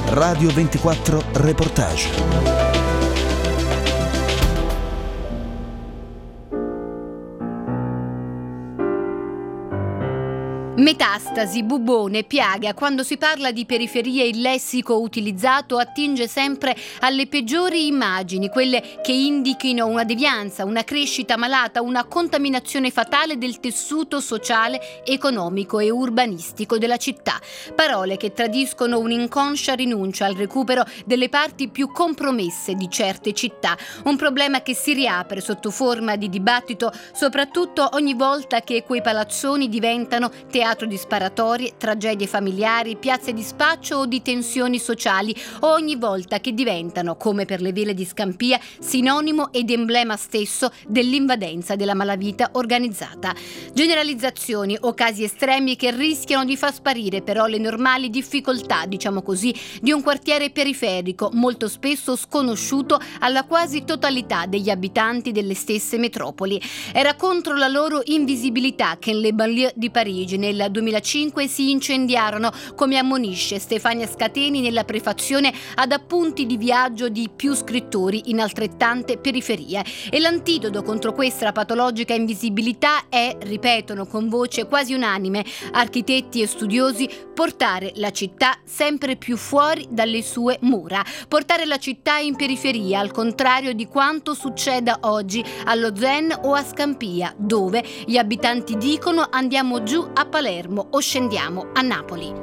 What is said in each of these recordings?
Radio 24 Reportage. Metastasi, bubone, piaga. Quando si parla di periferie il lessico utilizzato attinge sempre alle peggiori immagini, quelle che indichino una devianza, una crescita malata, una contaminazione fatale del tessuto sociale, economico e urbanistico della città. Parole che tradiscono un'inconscia rinuncia al recupero delle parti più compromesse di certe città. Un problema che si riapre sotto forma di dibattito, soprattutto ogni volta che quei palazzoni diventano teatro di sparatorie, tragedie familiari, piazze di spaccio o di tensioni sociali, o ogni volta che diventano, come per le ville di Scampia, sinonimo ed emblema stesso dell'invadenza della malavita organizzata. Generalizzazioni o casi estremi che rischiano di far sparire però le normali difficoltà, diciamo così, di un quartiere periferico molto spesso sconosciuto alla quasi totalità degli abitanti delle stesse metropoli. Era contro la loro invisibilità che le banlieue di Parigi nel 2005 si incendiarono, come ammonisce Stefania Scateni nella prefazione ad appunti di viaggio di più scrittori in altrettante periferie. E l'antidoto contro questa patologica invisibilità è, ripetono con voce quasi unanime architetti e studiosi, portare la città sempre più fuori dalle sue mura, portare la città in periferia, al contrario di quanto succeda oggi allo Zen o a Scampia, dove gli abitanti dicono andiamo giù a Palermo o scendiamo a Napoli.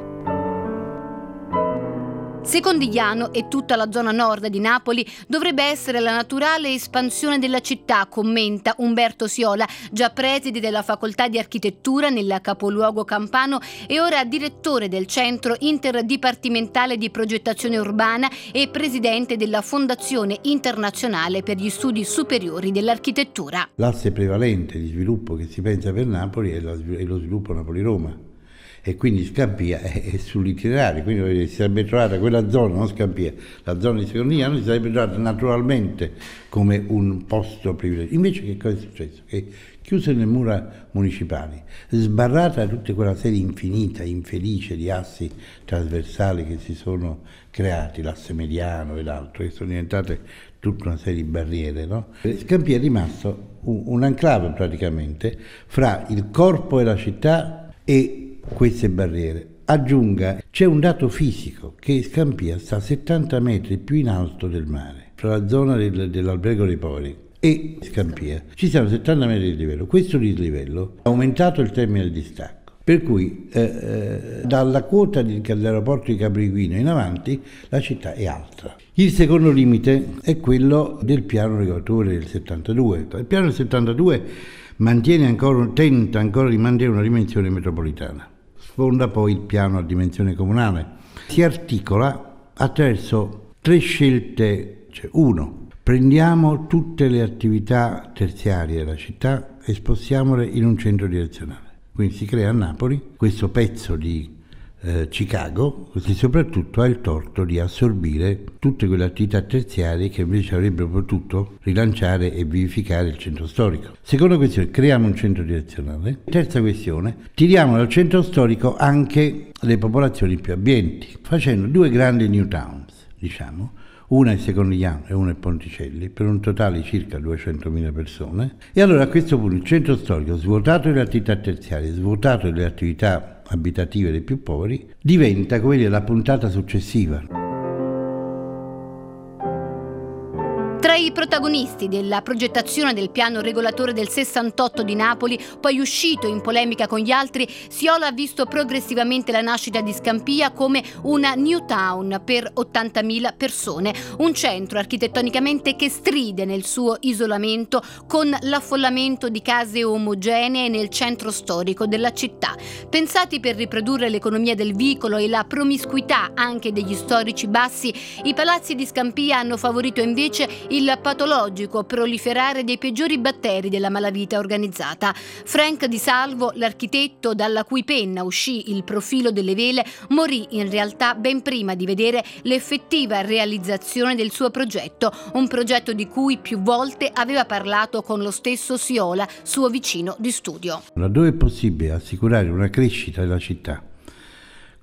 Secondigliano e tutta la zona nord di Napoli dovrebbe essere la naturale espansione della città, commenta Umberto Siola, già preside della Facoltà di Architettura nel capoluogo campano e ora direttore del Centro Interdipartimentale di Progettazione Urbana e presidente della Fondazione Internazionale per gli Studi Superiori dell'Architettura. L'asse prevalente di sviluppo che si pensa per Napoli è lo sviluppo Napoli-Roma. E quindi Scampia è sull'itinerario, quindi si sarebbe trovata quella zona, non Scampia, la zona di Secondigliano si sarebbe trovata naturalmente come un posto privilegiato. Invece che cosa è successo? Che chiuse le mura municipali, sbarrata da tutta quella serie infinita, infelice di assi trasversali che si sono creati, l'asse mediano e l'altro, che sono diventate tutta una serie di barriere, no? Scampia è rimasto un enclave praticamente fra il corpo della città e queste barriere. Aggiunga, c'è un dato fisico, che Scampia sta a 70 metri più in alto del mare, fra la zona dell'Albergo dei Poveri e Scampia. Ci sono 70 metri di livello. Questo dislivello ha aumentato il termine del distacco, per cui dalla quota dell'aeroporto di Capriquino in avanti la città è alta. Il secondo limite è quello del piano regolatore del 72. Il piano del 72 tenta ancora di mantenere una dimensione metropolitana. Sfonda poi il piano a dimensione comunale. Si articola attraverso 3 scelte. Cioè, 1. Prendiamo tutte le attività terziarie della città e spostiamole in un centro direzionale. Quindi si crea a Napoli questo pezzo di Chicago, che soprattutto ha il torto di assorbire tutte quelle attività terziarie che invece avrebbero potuto rilanciare e vivificare il centro storico. Seconda questione, creiamo un centro direzionale. Terza questione, tiriamo dal centro storico anche le popolazioni più abbienti, facendo 2 grandi new towns, diciamo. Una è Secondigliano e una è Ponticelli, per un totale di circa 200.000 persone. E allora a questo punto il centro storico, svuotato delle attività terziarie, svuotato delle attività abitative dei più poveri, diventa come dire la puntata successiva. Tra i protagonisti della progettazione del piano regolatore del 68 di Napoli, poi uscito in polemica con gli altri, Siola ha visto progressivamente la nascita di Scampia come una new town per 80.000 persone, un centro architettonicamente che stride nel suo isolamento con l'affollamento di case omogenee nel centro storico della città. Pensati per riprodurre l'economia del vicolo e la promiscuità anche degli storici bassi, i palazzi di Scampia hanno favorito invece il patologico proliferare dei peggiori batteri della malavita organizzata. Frank Di Salvo, l'architetto dalla cui penna uscì il profilo delle vele, morì in realtà ben prima di vedere l'effettiva realizzazione del suo progetto, un progetto di cui più volte aveva parlato con lo stesso Siola, suo vicino di studio. Laddove è possibile assicurare una crescita della città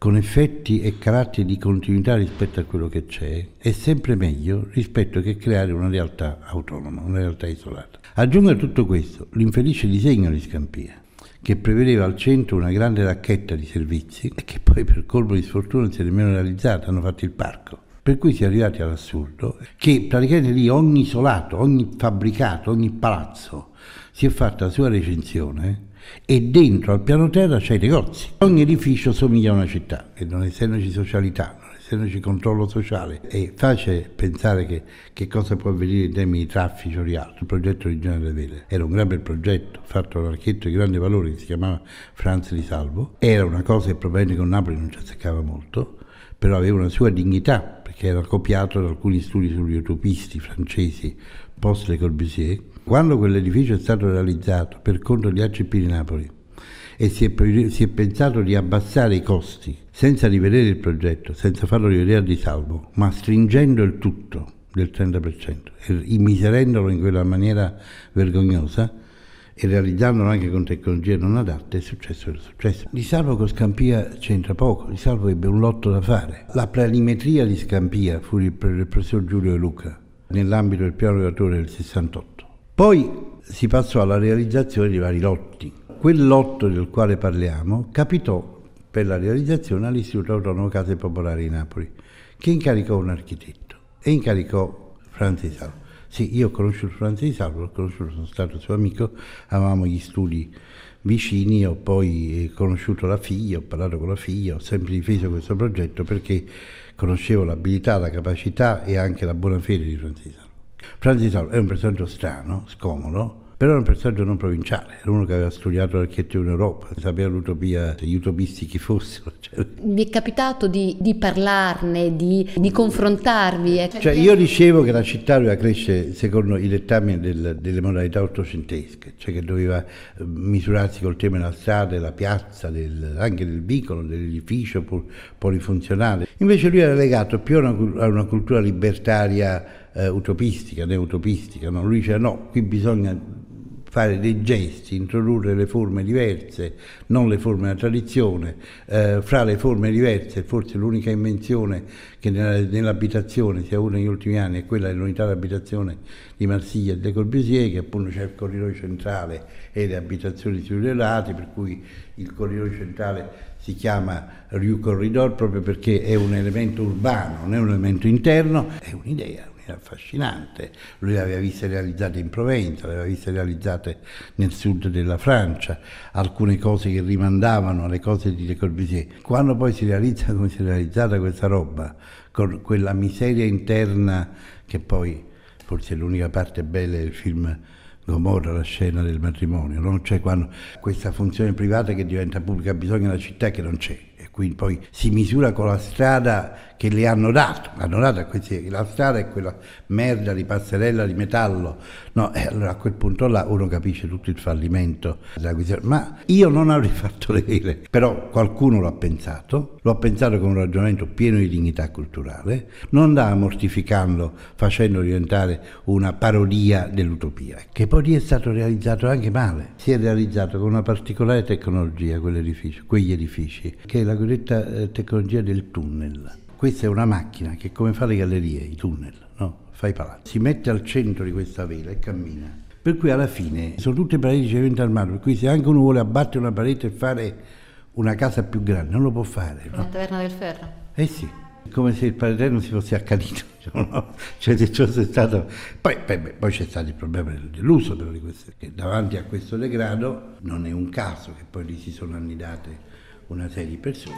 con effetti e caratteri di continuità rispetto a quello che c'è, è sempre meglio rispetto che creare una realtà autonoma, una realtà isolata. Aggiungo a tutto questo l'infelice disegno di Scampia, che prevedeva al centro una grande racchetta di servizi e che poi per colpo di sfortuna non si è nemmeno realizzata, hanno fatto il parco. Per cui si è arrivati all'assurdo che praticamente lì ogni isolato, ogni fabbricato, ogni palazzo si è fatta la sua recinzione e dentro al piano terra c'è i negozi. Ogni edificio somiglia a una città e non essendoci socialità, non essendoci controllo sociale, è facile pensare che cosa può avvenire in termini di traffici o di altro. Il progetto originale Vele era un gran bel progetto fatto da un architetto di grande valore che si chiamava Franz Di Salvo. Era una cosa che probabilmente con Napoli non ci azzeccava molto, però aveva una sua dignità perché era copiato da alcuni studi sugli utopisti francesi post Le Corbusier. Quando quell'edificio è stato realizzato per conto di ACP di Napoli e si è pensato di abbassare i costi senza rivedere il progetto, senza farlo rivedere a Di Salvo, ma stringendo il tutto del 30% e immiserendolo in quella maniera vergognosa e realizzandolo anche con tecnologie non adatte, è successo il successo. Di Salvo con Scampia c'entra poco, Di Salvo ebbe un lotto da fare. La planimetria di Scampia fu il professor Giulio De Luca nell'ambito del piano regolatore del 68. Poi si passò alla realizzazione di vari lotti. Quel lotto del quale parliamo capitò per la realizzazione all'Istituto Autonomo Case Popolari di Napoli, che incaricò un architetto e incaricò Franz Di Salvo. Sì, io ho conosciuto Franz Di Salvo, sono stato suo amico, avevamo gli studi vicini, ho poi conosciuto la figlia, ho parlato con la figlia, ho sempre difeso questo progetto perché conoscevo l'abilità, la capacità e anche la buona fede di Franz Di Salvo. Franz Di Salvo è un personaggio strano, scomodo, però era un personaggio non provinciale, era uno che aveva studiato l'architettura in Europa, sapeva l'utopia, gli utopisti chi fossero. Vi è capitato di parlarne, di confrontarvi? Cioè io dicevo che la città doveva crescere secondo i dettami delle modalità ottocentesche, cioè che doveva misurarsi col tema della strada, della piazza, anche del vicolo, dell'edificio polifunzionale. Invece lui era legato più a una cultura libertaria utopistica, neutopistica, no? Lui diceva no, qui bisogna fare dei gesti, introdurre le forme diverse, non le forme della tradizione, fra le forme diverse forse l'unica invenzione che nell'abitazione sia una negli ultimi anni è quella dell'unità d'abitazione di Marsiglia e Le Corbusier, che appunto c'è il corridoio centrale e le abitazioni sui due lati, per cui il corridoio centrale si chiama Rue Corridor proprio perché è un elemento urbano, non è un elemento interno, è un'idea affascinante. Lui le aveva viste realizzate in Provenza, le aveva viste realizzate nel sud della Francia, alcune cose che rimandavano alle cose di Le Corbusier. Quando poi si realizza come si è realizzata questa roba, con quella miseria interna che poi forse è l'unica parte bella del film Gomorra, la scena del matrimonio, no? Cioè quando questa funzione privata che diventa pubblica bisogna della città che non c'è. Quindi poi si misura con la strada che le hanno dato a questi, la strada è quella merda di passerella di metallo, no? E allora a quel punto là uno capisce tutto il fallimento della questione. Ma io non avrei fatto le vele, però qualcuno l'ha pensato con un ragionamento pieno di dignità culturale, non andava mortificando, facendo diventare una parodia dell'utopia, che poi è stato realizzato anche male. Si è realizzato con una particolare tecnologia quegli edifici, che è la cosiddetta tecnologia del tunnel. Questa è una macchina che, come fa le gallerie, i tunnel, no? Fa i palazzi. Si mette al centro di questa vela e cammina. Per cui alla fine sono tutte pareti di cemento armato, per cui se anche uno vuole abbattere una parete e fare una casa più grande, non lo può fare. Una taverna del ferro. Eh sì, come se il Padre Eterno si fosse accanito, no? Cioè se ciò è stato... Poi c'è stato il problema dell'uso però di queste, che davanti a questo degrado non è un caso che poi lì si sono annidate una serie di persone.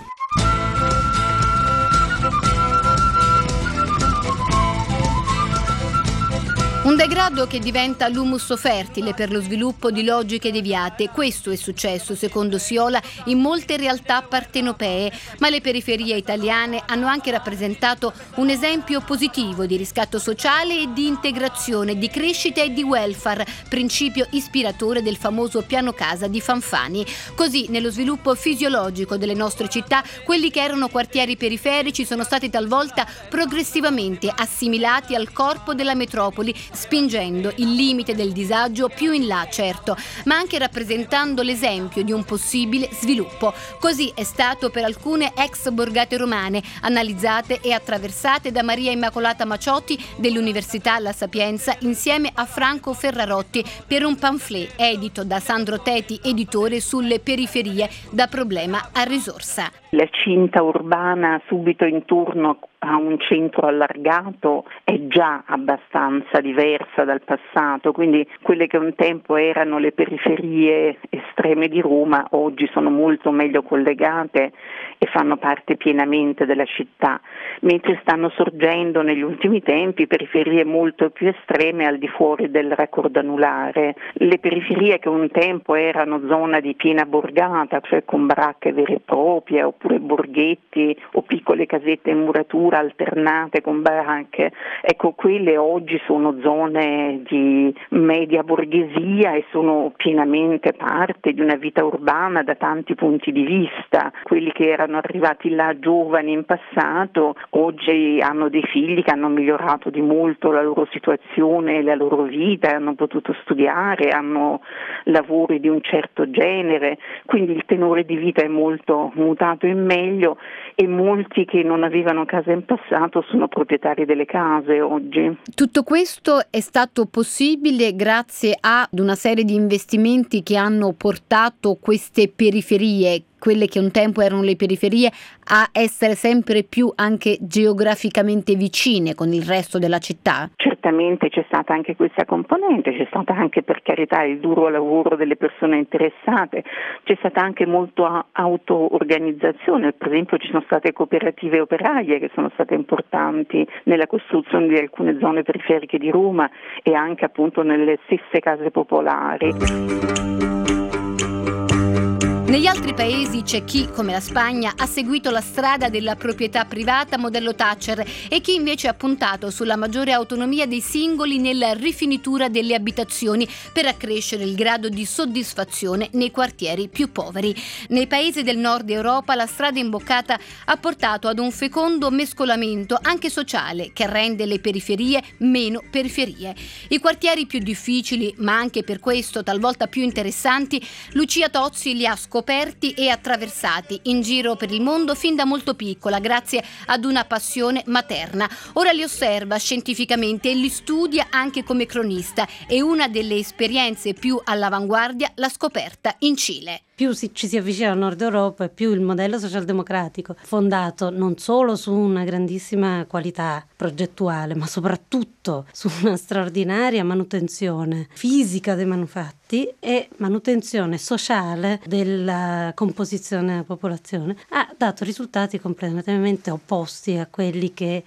Un degrado che diventa l'humus fertile per lo sviluppo di logiche deviate. Questo è successo, secondo Siola, in molte realtà partenopee, ma le periferie italiane hanno anche rappresentato un esempio positivo di riscatto sociale e di integrazione, di crescita e di welfare, principio ispiratore del famoso piano casa di Fanfani. Così, nello sviluppo fisiologico delle nostre città, quelli che erano quartieri periferici sono stati talvolta progressivamente assimilati al corpo della metropoli, spingendo il limite del disagio più in là, certo, ma anche rappresentando l'esempio di un possibile sviluppo. Così è stato per alcune ex borgate romane, analizzate e attraversate da Maria Immacolata Maciotti dell'Università La Sapienza insieme a Franco Ferrarotti per un pamphlet edito da Sandro Teti, editore, sulle periferie da problema a risorsa. La cinta urbana subito intorno a un centro allargato è già abbastanza diversa dal passato, quindi quelle che un tempo erano le periferie estreme di Roma oggi sono molto meglio collegate e fanno parte pienamente della città, mentre stanno sorgendo negli ultimi tempi periferie molto più estreme al di fuori del raccordo anulare. Le periferie che un tempo erano zona di piena borgata, cioè con baracche vere e proprie, oppure borghetti o piccole casette in muratura alternate con baracche, ecco, quelle oggi sono zone di media borghesia e sono pienamente parte di una vita urbana da tanti punti di vista. Quelli che erano arrivati là giovani in passato oggi hanno dei figli che hanno migliorato di molto la loro situazione e la loro vita, hanno potuto studiare, hanno lavori di un certo genere, quindi il tenore di vita è molto mutato in meglio e molti che non avevano casa in passato sono proprietari delle case oggi. Tutto questo è stato possibile grazie ad una serie di investimenti che hanno portato queste periferie, quelle che un tempo erano le periferie, a essere sempre più anche geograficamente vicine con il resto della città? Certamente c'è stata anche questa componente, c'è stata anche, per carità, il duro lavoro delle persone interessate, c'è stata anche molto auto-organizzazione, per esempio ci sono state cooperative operaie che sono state importanti nella costruzione di alcune zone periferiche di Roma e anche appunto nelle stesse case popolari. Negli altri paesi c'è chi, come la Spagna, ha seguito la strada della proprietà privata modello Thatcher e chi invece ha puntato sulla maggiore autonomia dei singoli nella rifinitura delle abitazioni per accrescere il grado di soddisfazione nei quartieri più poveri. Nei paesi del nord Europa la strada imboccata ha portato ad un fecondo mescolamento anche sociale che rende le periferie meno periferie. I quartieri più difficili, ma anche per questo talvolta più interessanti, Lucia Tozzi li ha scoperti e attraversati in giro per il mondo fin da molto piccola grazie ad una passione materna. Ora li osserva scientificamente e li studia anche come cronista e una delle esperienze più all'avanguardia l'ha scoperta in Cile. Più ci si avvicina al nord Europa e più il modello socialdemocratico, fondato non solo su una grandissima qualità progettuale, ma soprattutto su una straordinaria manutenzione fisica dei manufatti e manutenzione sociale della composizione della popolazione, ha dato risultati completamente opposti a quelli che,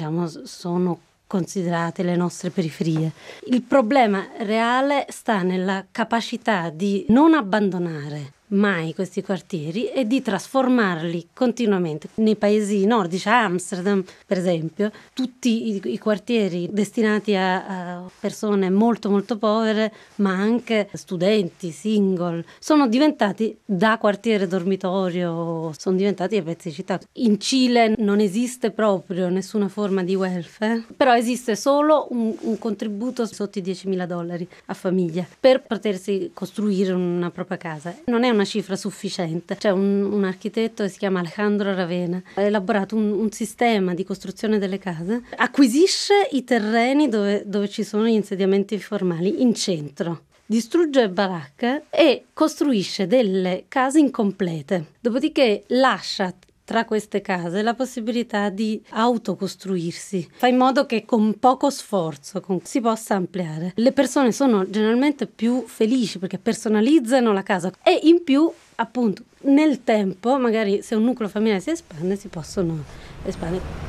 sono considerate le nostre periferie. Il problema reale sta nella capacità di non abbandonare mai questi quartieri e di trasformarli continuamente. Nei paesi nordici, a Amsterdam per esempio, tutti i quartieri destinati a persone molto molto povere, ma anche studenti, single, sono diventati da quartiere dormitorio, sono diventati a pezzi di città. In Cile non esiste proprio nessuna forma di welfare, però esiste solo un contributo sotto i $10.000 a famiglia per potersi costruire una propria casa. Non è una cifra sufficiente. C'è un architetto che si chiama Alejandro Ravena, ha elaborato un sistema di costruzione delle case, acquisisce i terreni dove ci sono gli insediamenti informali in centro, distrugge baracche e costruisce delle case incomplete, dopodiché lascia tra queste case la possibilità di autocostruirsi, fa in modo che con poco sforzo si possa ampliare. Le persone sono generalmente più felici perché personalizzano la casa e in più, appunto, nel tempo, magari se un nucleo familiare si espande, si possono espandere.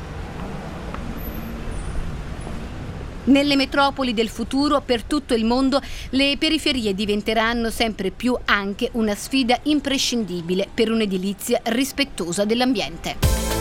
Nelle metropoli del futuro, per tutto il mondo, le periferie diventeranno sempre più anche una sfida imprescindibile per un'edilizia rispettosa dell'ambiente.